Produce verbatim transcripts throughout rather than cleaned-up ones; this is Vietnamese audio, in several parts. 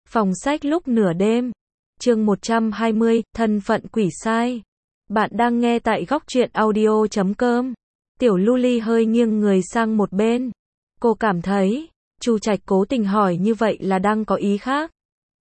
Phòng sách lúc nửa đêm. Chương một trăm hai mươi, thân phận quỷ sai. Bạn đang nghe tại góc truyện audio chấm com. Tiểu Luli hơi nghiêng người sang một bên. Cô cảm thấy, Chu Trạch cố tình hỏi như vậy là đang có ý khác.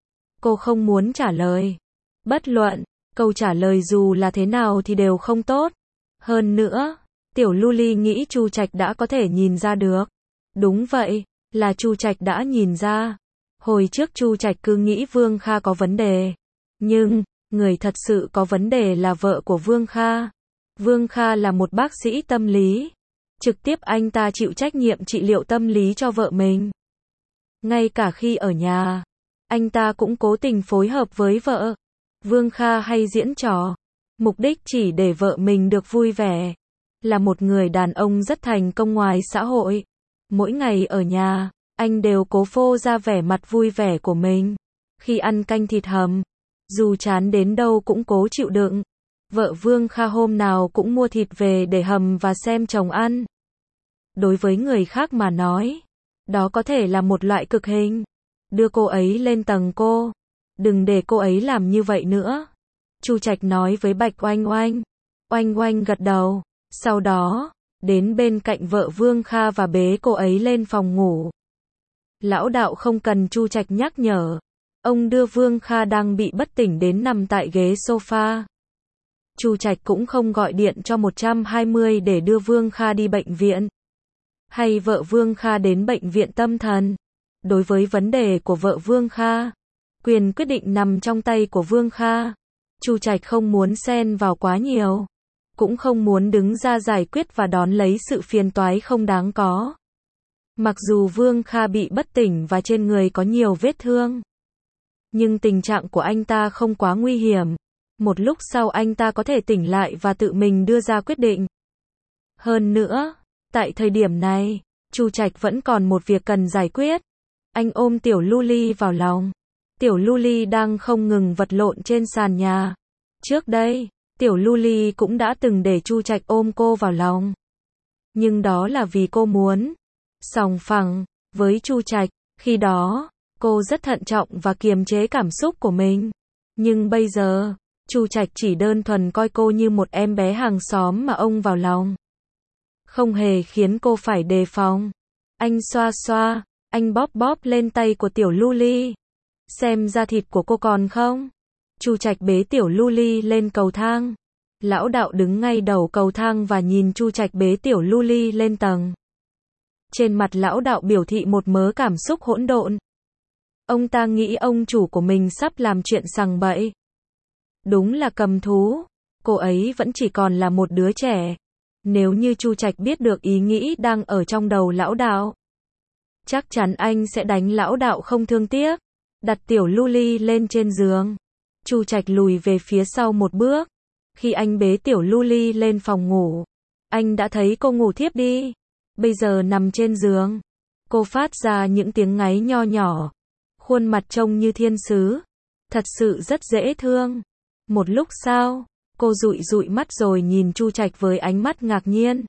Cô không muốn trả lời. Bất luận, câu trả lời dù là thế nào thì đều không tốt. Hơn nữa, Tiểu Luli nghĩ Chu Trạch đã có thể nhìn ra được. Đúng vậy, là Chu Trạch đã nhìn ra. Hồi trước Chu Trạch cứ nghĩ Vương Kha có vấn đề. Nhưng, người thật sự có vấn đề là vợ của Vương Kha. Vương Kha là một bác sĩ tâm lý. Trực tiếp anh ta chịu trách nhiệm trị liệu tâm lý cho vợ mình. Ngay cả khi ở nhà, anh ta cũng cố tình phối hợp với vợ. Vương Kha hay diễn trò, mục đích chỉ để vợ mình được vui vẻ. Là một người đàn ông rất thành công ngoài xã hội. Mỗi ngày ở nhà, anh đều cố phô ra vẻ mặt vui vẻ của mình. Khi ăn canh thịt hầm, dù chán đến đâu cũng cố chịu đựng. Vợ Vương Kha hôm nào cũng mua thịt về để hầm và xem chồng ăn. Đối với người khác mà nói, đó có thể là một loại cực hình. Đưa cô ấy lên tầng cô. Đừng để cô ấy làm như vậy nữa. Chu Trạch nói với Bạch Oanh Oanh. Oanh Oanh gật đầu. Sau đó, đến bên cạnh vợ Vương Kha và bế cô ấy lên phòng ngủ. Lão đạo không cần Chu Trạch nhắc nhở. Ông đưa Vương Kha đang bị bất tỉnh đến nằm tại ghế sofa. Chu Trạch cũng không gọi điện cho một trăm hai mươi để đưa Vương Kha đi bệnh viện. Hay vợ Vương Kha đến bệnh viện tâm thần. Đối với vấn đề của vợ Vương Kha, quyền quyết định nằm trong tay của Vương Kha. Chu Trạch không muốn xen vào quá nhiều. Cũng không muốn đứng ra giải quyết và đón lấy sự phiền toái không đáng có. Mặc dù Vương Kha bị bất tỉnh và trên người có nhiều vết thương, nhưng tình trạng của anh ta không quá nguy hiểm. Một lúc sau anh ta có thể tỉnh lại và tự mình đưa ra quyết định. Hơn nữa, tại thời điểm này, Chu Trạch vẫn còn một việc cần giải quyết. Anh ôm Tiểu Luli vào lòng. Tiểu Luli đang không ngừng vật lộn trên sàn nhà. Trước đây, Tiểu Luli cũng đã từng để Chu Trạch ôm cô vào lòng. Nhưng đó là vì cô muốn sòng phẳng với Chu Trạch. Khi đó, cô rất thận trọng và kiềm chế cảm xúc của mình. Nhưng bây giờ, Chu Trạch chỉ đơn thuần coi cô như một em bé hàng xóm mà ông vào lòng. Không hề khiến cô phải đề phòng. Anh xoa xoa, anh bóp bóp lên tay của Tiểu Luli. Xem da thịt của cô còn không? Chu Trạch bế Tiểu Luli lên cầu thang. Lão đạo đứng ngay đầu cầu thang và nhìn Chu Trạch bế Tiểu Luli lên tầng. Trên mặt lão đạo biểu thị một mớ cảm xúc hỗn độn. Ông ta nghĩ ông chủ của mình sắp làm chuyện sằng bậy. Đúng là cầm thú. Cô ấy vẫn chỉ còn là một đứa trẻ. Nếu như Chu Trạch biết được ý nghĩ đang ở trong đầu lão đạo, chắc chắn anh sẽ đánh lão đạo không thương tiếc. Đặt Tiểu Luli lên trên giường. Chu Trạch lùi về phía sau một bước. Khi anh bế Tiểu Luli lên phòng ngủ, anh đã thấy cô ngủ thiếp đi. Bây giờ nằm trên giường, cô phát ra những tiếng ngáy nho nhỏ. Khuôn mặt trông như thiên sứ. Thật sự rất dễ thương. Một lúc sau, cô dụi dụi mắt rồi nhìn Chu Trạch với ánh mắt ngạc nhiên.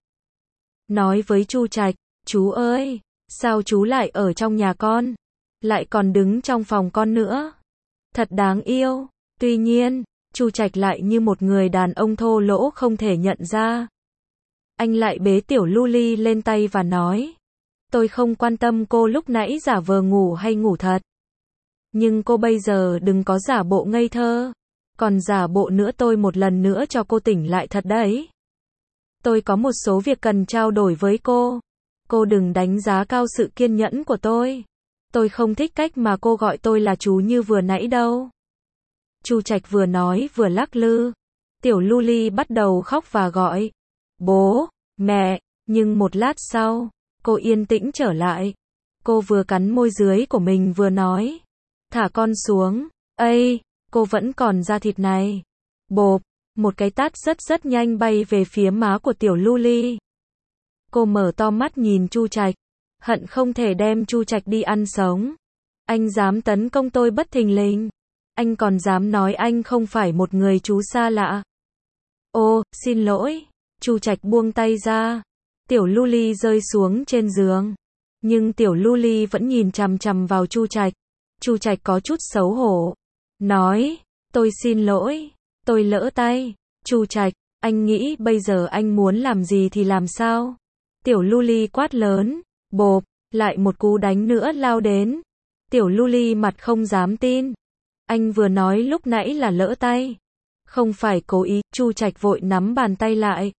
Nói với Chu Trạch, chú ơi, sao chú lại ở trong nhà con? Lại còn đứng trong phòng con nữa. Thật đáng yêu. Tuy nhiên, Chu Trạch lại như một người đàn ông thô lỗ không thể nhận ra. Anh lại bế Tiểu Luli lên tay và nói. Tôi không quan tâm cô lúc nãy giả vờ ngủ hay ngủ thật. Nhưng cô bây giờ đừng có giả bộ ngây thơ. Còn giả bộ nữa tôi một lần nữa cho cô tỉnh lại thật đấy. Tôi có một số việc cần trao đổi với cô. Cô đừng đánh giá cao sự kiên nhẫn của tôi. Tôi không thích cách mà cô gọi tôi là chú như vừa nãy đâu. Chu Trạch vừa nói vừa lắc lư. Tiểu Luli bắt đầu khóc và gọi. Bố, mẹ, nhưng một lát sau, cô yên tĩnh trở lại. Cô vừa cắn môi dưới của mình vừa nói. Thả con xuống. Ây, cô vẫn còn da thịt này. Bộp, một cái tát rất rất nhanh bay về phía má của Tiểu Luli. Cô mở to mắt nhìn Chu Trạch. Hận không thể đem Chu Trạch đi ăn sống. Anh dám tấn công tôi bất thình lình. Anh còn dám nói anh không phải một người chú xa lạ. Ô, xin lỗi. Chu Trạch buông tay ra. Tiểu Luli rơi xuống trên giường. Nhưng Tiểu Luli vẫn nhìn chằm chằm vào Chu Trạch. Chu Trạch có chút xấu hổ. Nói, tôi xin lỗi, tôi lỡ tay. Chu Trạch, anh nghĩ bây giờ anh muốn làm gì thì làm sao? Tiểu Luli quát lớn. Bộp, lại một cú đánh nữa lao đến. Tiểu Luli mặt không dám tin. Anh vừa nói lúc nãy là lỡ tay. Không phải cố ý, Chu Trạch vội nắm bàn tay lại.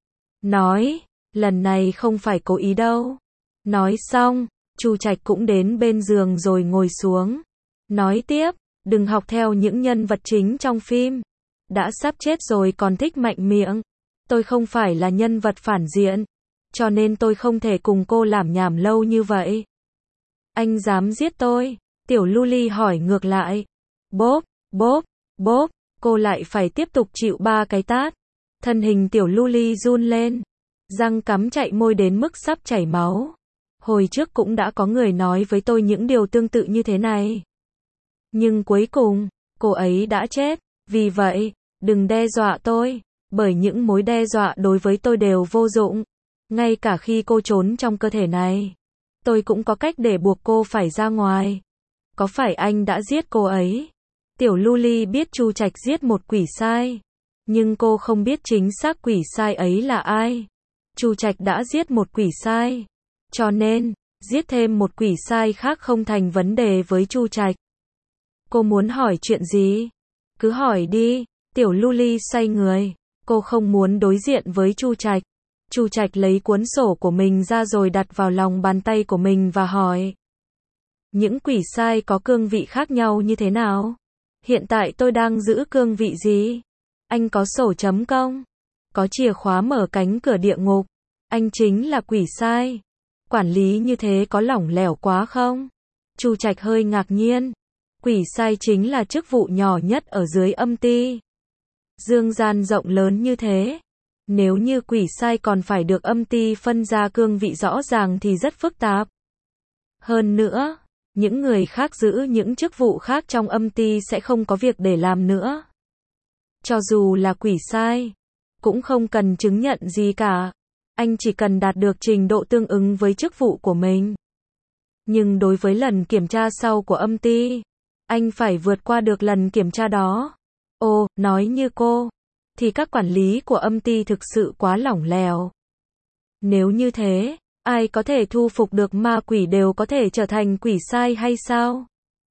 Nói, lần này không phải cố ý đâu. Nói xong, Chu Trạch cũng đến bên giường rồi ngồi xuống. Nói tiếp, đừng học theo những nhân vật chính trong phim. Đã sắp chết rồi còn thích mạnh miệng. Tôi không phải là nhân vật phản diện. Cho nên tôi không thể cùng cô làm nhảm lâu như vậy. Anh dám giết tôi? Tiểu Luli hỏi ngược lại. Bốp, bốp, bốp, cô lại phải tiếp tục chịu ba cái tát. Thân hình Tiểu Luli run lên. Răng cắm chạy môi đến mức sắp chảy máu. Hồi trước cũng đã có người nói với tôi những điều tương tự như thế này. Nhưng cuối cùng, cô ấy đã chết. Vì vậy, đừng đe dọa tôi. Bởi những mối đe dọa đối với tôi đều vô dụng. Ngay cả khi cô trốn trong cơ thể này, tôi cũng có cách để buộc cô phải ra ngoài. Có phải anh đã giết cô ấy? Tiểu Luli biết Chu Trạch giết một quỷ sai. Nhưng cô không biết chính xác quỷ sai ấy là ai. Chu Trạch đã giết một quỷ sai. Cho nên, giết thêm một quỷ sai khác không thành vấn đề với Chu Trạch. Cô muốn hỏi chuyện gì? Cứ hỏi đi. Tiểu Luli xoay người. Cô không muốn đối diện với Chu Trạch. Chu Trạch lấy cuốn sổ của mình ra rồi đặt vào lòng bàn tay của mình và hỏi. Những quỷ sai có cương vị khác nhau như thế nào? Hiện tại tôi đang giữ cương vị gì? Anh có sổ chấm công? Có chìa khóa mở cánh cửa địa ngục? Anh chính là quỷ sai. Quản lý như thế có lỏng lẻo quá không? Chu Trạch hơi ngạc nhiên. Quỷ sai chính là chức vụ nhỏ nhất ở dưới âm ty. Dương gian rộng lớn như thế. Nếu như quỷ sai còn phải được âm ty phân ra cương vị rõ ràng thì rất phức tạp. Hơn nữa, những người khác giữ những chức vụ khác trong âm ty sẽ không có việc để làm nữa. Cho dù là quỷ sai, cũng không cần chứng nhận gì cả. Anh chỉ cần đạt được trình độ tương ứng với chức vụ của mình. Nhưng đối với lần kiểm tra sau của âm ty, anh phải vượt qua được lần kiểm tra đó. Ồ, nói như cô, thì các quản lý của âm ty thực sự quá lỏng lẻo. Nếu như thế, ai có thể thu phục được ma quỷ đều có thể trở thành quỷ sai hay sao?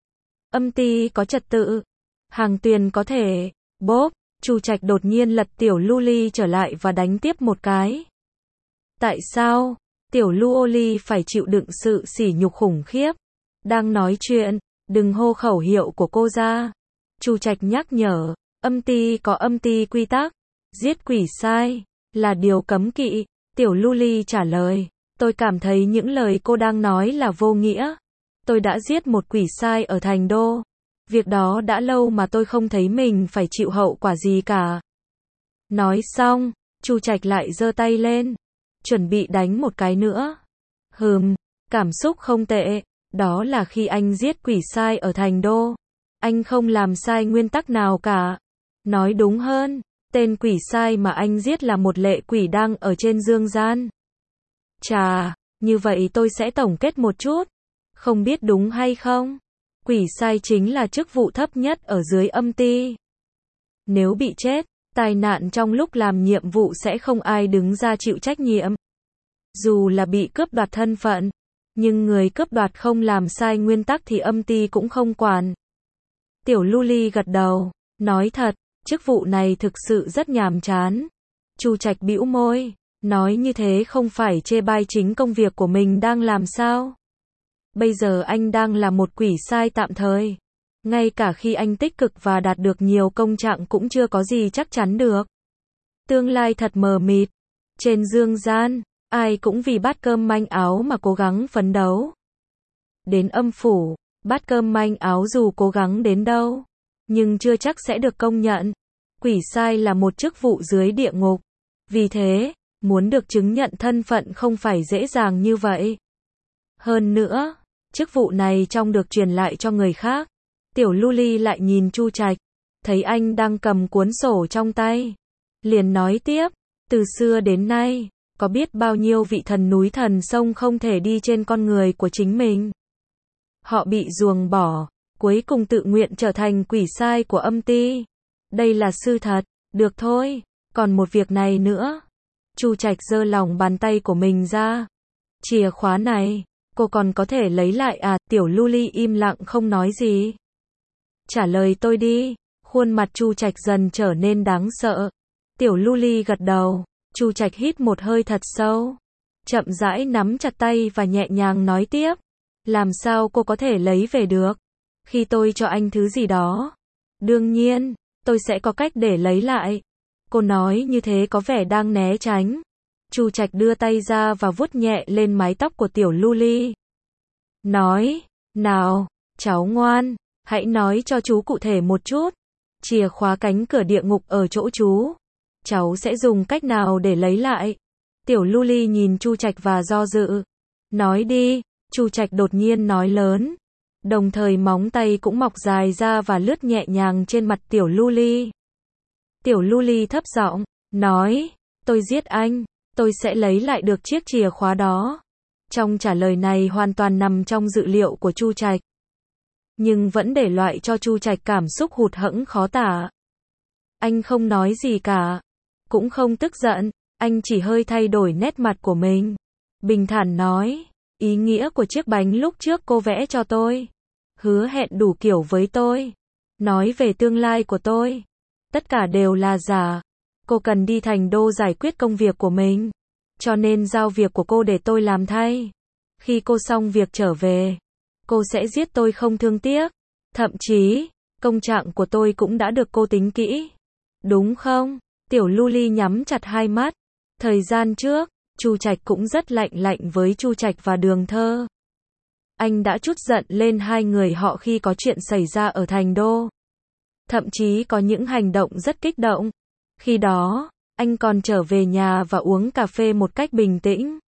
Âm ty có trật tự. Hàng Tuyền có thể. Bốp, Chu Trạch đột nhiên lật Tiểu Luli trở lại và đánh tiếp một cái. Tại sao? Tiểu Luli phải chịu đựng sự sỉ nhục khủng khiếp. Đang nói chuyện, đừng hô khẩu hiệu của cô ra. Chu Trạch nhắc nhở, âm ty có âm ty quy tắc. Giết quỷ sai là điều cấm kỵ. Tiểu Luli trả lời, tôi cảm thấy những lời cô đang nói là vô nghĩa. Tôi đã giết một quỷ sai ở thành đô. Việc đó đã lâu mà tôi không thấy mình phải chịu hậu quả gì cả. Nói xong, Chu Trạch lại giơ tay lên, chuẩn bị đánh một cái nữa. Hừm, cảm xúc không tệ. Đó là khi anh giết quỷ sai ở thành đô. Anh không làm sai nguyên tắc nào cả. Nói đúng hơn, tên quỷ sai mà anh giết là một lệ quỷ đang ở trên dương gian. Chà, như vậy tôi sẽ tổng kết một chút. Không biết đúng hay không? Quỷ sai chính là chức vụ thấp nhất ở dưới âm ty. Nếu bị chết, tai nạn trong lúc làm nhiệm vụ sẽ không ai đứng ra chịu trách nhiệm. Dù là bị cướp đoạt thân phận, nhưng người cướp đoạt không làm sai nguyên tắc thì âm ty cũng không quản. Tiểu Luli gật đầu, nói thật, chức vụ này thực sự rất nhàm chán. Chu Trạch bĩu môi, nói như thế không phải chê bai chính công việc của mình đang làm sao? Bây giờ anh đang là một quỷ sai tạm thời. Ngay cả khi anh tích cực và đạt được nhiều công trạng cũng chưa có gì chắc chắn được. Tương lai thật mờ mịt. Trên dương gian, ai cũng vì bát cơm manh áo mà cố gắng phấn đấu. Đến âm phủ, bát cơm manh áo dù cố gắng đến đâu, nhưng chưa chắc sẽ được công nhận. Quỷ sai là một chức vụ dưới địa ngục. Vì thế, muốn được chứng nhận thân phận không phải dễ dàng như vậy. Hơn nữa, chức vụ này trong được truyền lại cho người khác. Tiểu Luli lại nhìn Chu Trạch, thấy anh đang cầm cuốn sổ trong tay. Liền nói tiếp, từ xưa đến nay, có biết bao nhiêu vị thần núi thần sông không thể đi trên con người của chính mình. Họ bị ruồng bỏ, cuối cùng tự nguyện trở thành quỷ sai của âm ty. Đây là sự thật. Được thôi, còn một việc này nữa. Chu Trạch giơ lòng bàn tay của mình ra. Chìa khóa này, cô còn có thể lấy lại à? Tiểu Luli im lặng không nói gì. Trả lời tôi đi. Khuôn mặt Chu Trạch dần trở nên đáng sợ. Tiểu Luli gật đầu. Chu Trạch hít một hơi thật sâu. Chậm rãi nắm chặt tay và nhẹ nhàng nói tiếp. Làm sao cô có thể lấy về được? Khi tôi cho anh thứ gì đó. Đương nhiên, tôi sẽ có cách để lấy lại. Cô nói như thế có vẻ đang né tránh. Chu Trạch đưa tay ra và vuốt nhẹ lên mái tóc của Tiểu Luli. Nói, nào, cháu ngoan, hãy nói cho chú cụ thể một chút. Chìa khóa cánh cửa địa ngục ở chỗ chú. Cháu sẽ dùng cách nào để lấy lại? Tiểu Luli nhìn Chu Trạch và do dự. Nói đi, Chu Trạch đột nhiên nói lớn. Đồng thời móng tay cũng mọc dài ra và lướt nhẹ nhàng trên mặt Tiểu Luli. Tiểu Luli thấp giọng, nói, tôi giết anh, tôi sẽ lấy lại được chiếc chìa khóa đó. Trong trả lời này hoàn toàn nằm trong dự liệu của Chu Trạch. Nhưng vẫn để loại cho Chu Trạch cảm xúc hụt hẫng khó tả. Anh không nói gì cả. Cũng không tức giận, anh chỉ hơi thay đổi nét mặt của mình. Bình thản nói, ý nghĩa của chiếc bánh lúc trước cô vẽ cho tôi. Hứa hẹn đủ kiểu với tôi. Nói về tương lai của tôi. Tất cả đều là giả. Cô cần đi thành đô giải quyết công việc của mình. Cho nên giao việc của cô để tôi làm thay. Khi cô xong việc trở về, cô sẽ giết tôi không thương tiếc. Thậm chí, công trạng của tôi cũng đã được cô tính kỹ. Đúng không? Tiểu Luli nhắm chặt hai mắt. Thời gian trước, Chu Trạch cũng rất lạnh lạnh với Chu Trạch và Đường Thơ. Anh đã trút giận lên hai người họ khi có chuyện xảy ra ở thành đô. Thậm chí có những hành động rất kích động. Khi đó, anh còn trở về nhà và uống cà phê một cách bình tĩnh.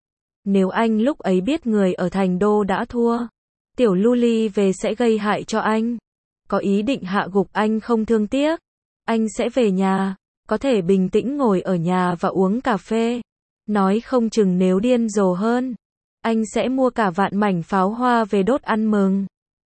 Nếu anh lúc ấy biết người ở thành đô đã thua, Tiểu Luli về sẽ gây hại cho anh. Có ý định hạ gục anh không thương tiếc. Anh sẽ về nhà, có thể bình tĩnh ngồi ở nhà và uống cà phê. Nói không chừng nếu điên rồ hơn, anh sẽ mua cả vạn mảnh pháo hoa về đốt ăn mừng.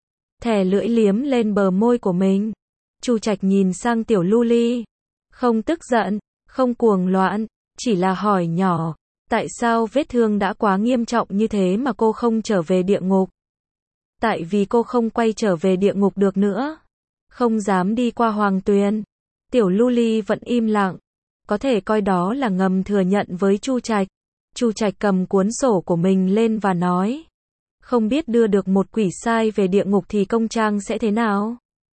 Thè lưỡi liếm lên bờ môi của mình. Chu Trạch nhìn sang Tiểu Luli. Không tức giận, không cuồng loạn, chỉ là hỏi nhỏ. Tại sao vết thương đã quá nghiêm trọng như thế mà cô không trở về địa ngục? Tại vì cô không quay trở về địa ngục được nữa. Không dám đi qua Hoàng Tuyền. Tiểu Luli vẫn im lặng. Có thể coi đó là ngầm thừa nhận với Chu Trạch. Chu Trạch cầm cuốn sổ của mình lên và nói. Không biết đưa được một quỷ sai về địa ngục thì công trang sẽ thế nào?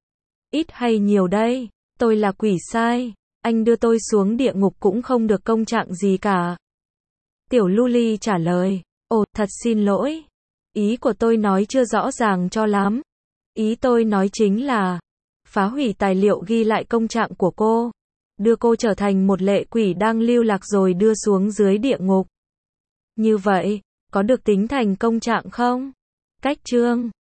Ít hay nhiều đây? Tôi là quỷ sai. Anh đưa tôi xuống địa ngục cũng không được công trạng gì cả. Tiểu Luli trả lời. Ồ, thật xin lỗi. Ý của tôi nói chưa rõ ràng cho lắm. Ý tôi nói chính là phá hủy tài liệu ghi lại công trạng của cô. Đưa cô trở thành một lệ quỷ đang lưu lạc rồi đưa xuống dưới địa ngục. Như vậy, có được tính thành công trạng không? Cách chương